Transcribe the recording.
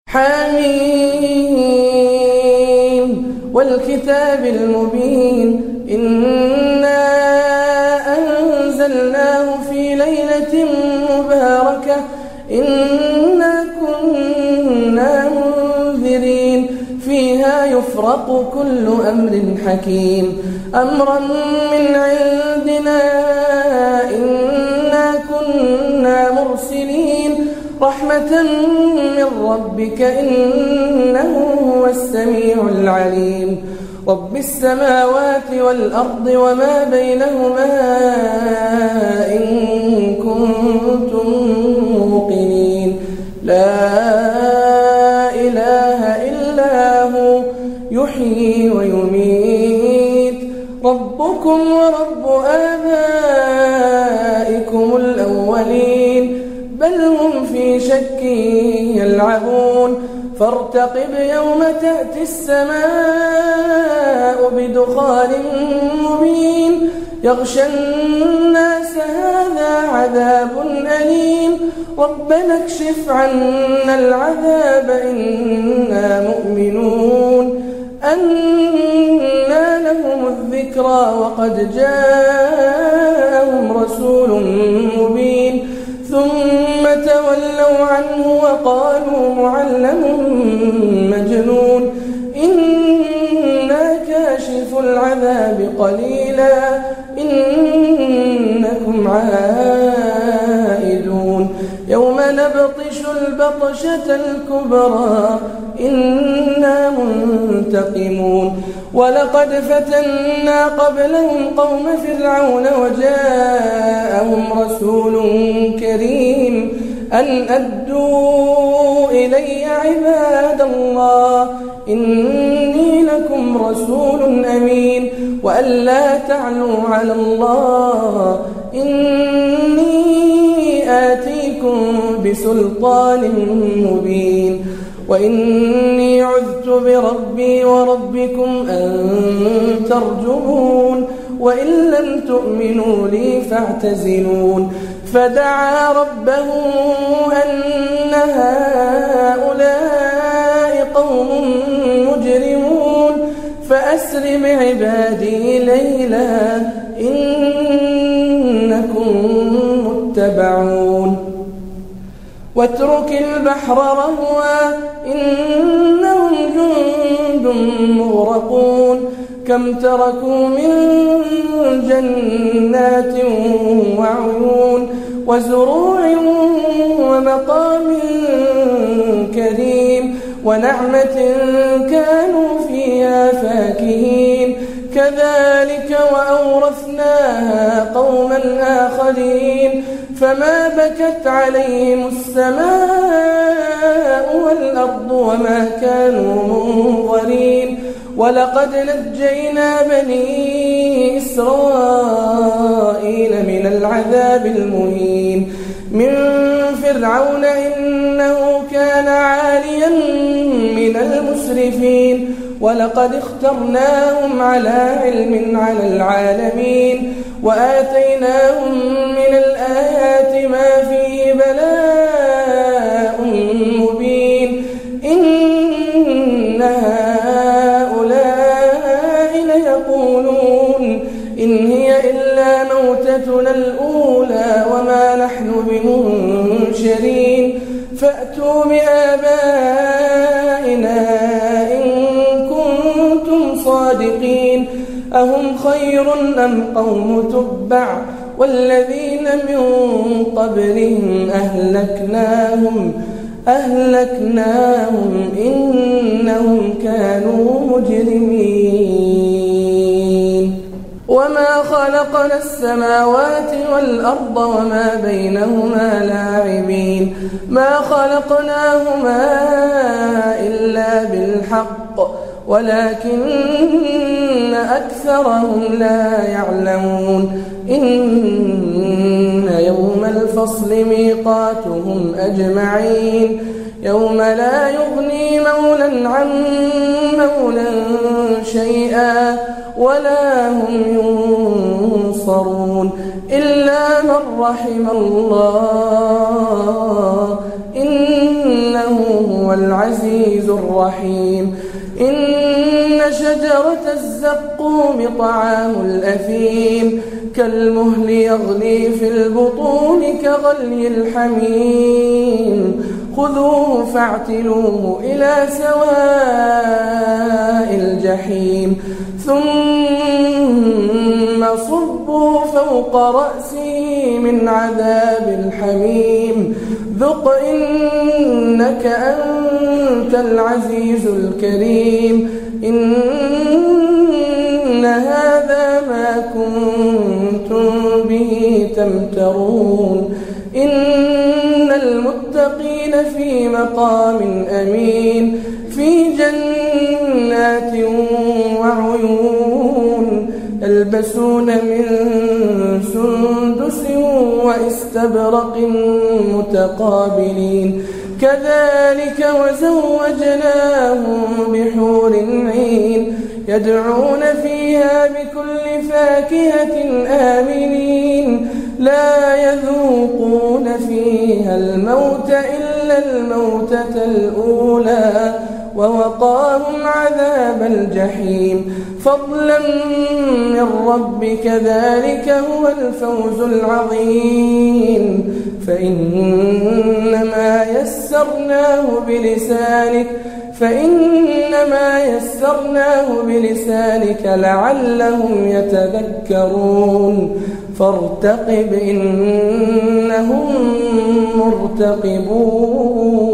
حميم والكتاب المبين إنا أنزلناه في ليلة مباركة إنا كنا منذرين فيها يفرق كل أمر حكيم أمرا من عندنا إنا كنا مرسلين رحمة من ربك إنه هو السميع العليم رب السماوات والأرض وما بينهما إن كنتم موقنين لا إله إلا هو يحيي ويميت ربكم ورب آبائكم الأولين بل هم في شك يلعبون فارتقب يوم تأتي السماء بدخان مبين يغشى الناس هذا عذاب أليم ربنا اكشف عنا العذاب إنا مؤمنون أنى لهم الذكرى وقد جاءهم رسول مبين ثم تولوا عنه وقالوا معلم مجنون إنا كاشف العذاب قليلا إنكم عائدون يوم نبطش البطشة الكبرى إنا منتقمون ولقد فتنا قبلهم قوم فرعون وجاءهم رسول كريم أن أدوا إلي عباد الله إني لكم رسول أمين وأن لا تعلوا على الله إني آتيكم بسلطان مبين وإني عذت بربي وربكم أن ترجمون وإن لم تؤمنوا لي فاعتزلون فدعا ربه أن هؤلاء قوم مجرمون فأسر بعبادي ليلا إنكم متبعون واترك البحر رهوا إنهم جند مغرقون كم تركوا من جنات وعيون وزروع ومقام كريم ونعمة كانوا فيها فاكهين كذلك وأورثناها قوما آخرين فما بكت عليهم السماء والأرض وما كانوا منظرين ولقد نجينا بني إسرائيل من العذاب المهين من فرعون إنه كان عاليا من المسرفين ولقد اخترناهم على علم على العالمين وآتيناهم من الآيات ما فيه بلاء مبين إن هؤلاء ليقولون إن هي إلا موتتنا الأولى وما نحن بمنشرين فأتوا بآبائنا إن كنتم صادقين أهم خير أم قوم تبع والذين من قبلهم أهلكناهم إنهم كانوا مجرمين وما خلقنا السماوات والأرض وما بينهما لاعبين ما خلقناهما إلا بالحق ولكن أكثرهم لا يعلمون إن يوم الفصل ميقاتهم أجمعين يوم لا يغني مولا عن مولا شيئا ولا هم ينصرون إلا من رحم الله إنه هو هو العزيز الرحيم إن شجرة الزقوم طعام الأثيم كالمهل يغلي في البطون كغلي الحميم خذوه فاعتلوه إلى سواء الجحيم ثم صبوا فوق رأسه من عذاب الحميم ذق إنك أنت العزيز الكريم إن هذا ما كنتم به تمترون إن المتقين في مقام أمين في جنات وعيون يلبسون من سندس واستبرق متقابلين كذلك وزوجناهم بحور عين يدعون فيها بكل فاكهة آمنين لا يذوقون فيها الموت إلا الموتة الأولى ووقاهم عذاب الجحيم فضلا من ربك ذلك هو الفوز العظيم فإنما يسرناه بلسانك لعلهم يتذكرون فارتقب إنهم مرتقبون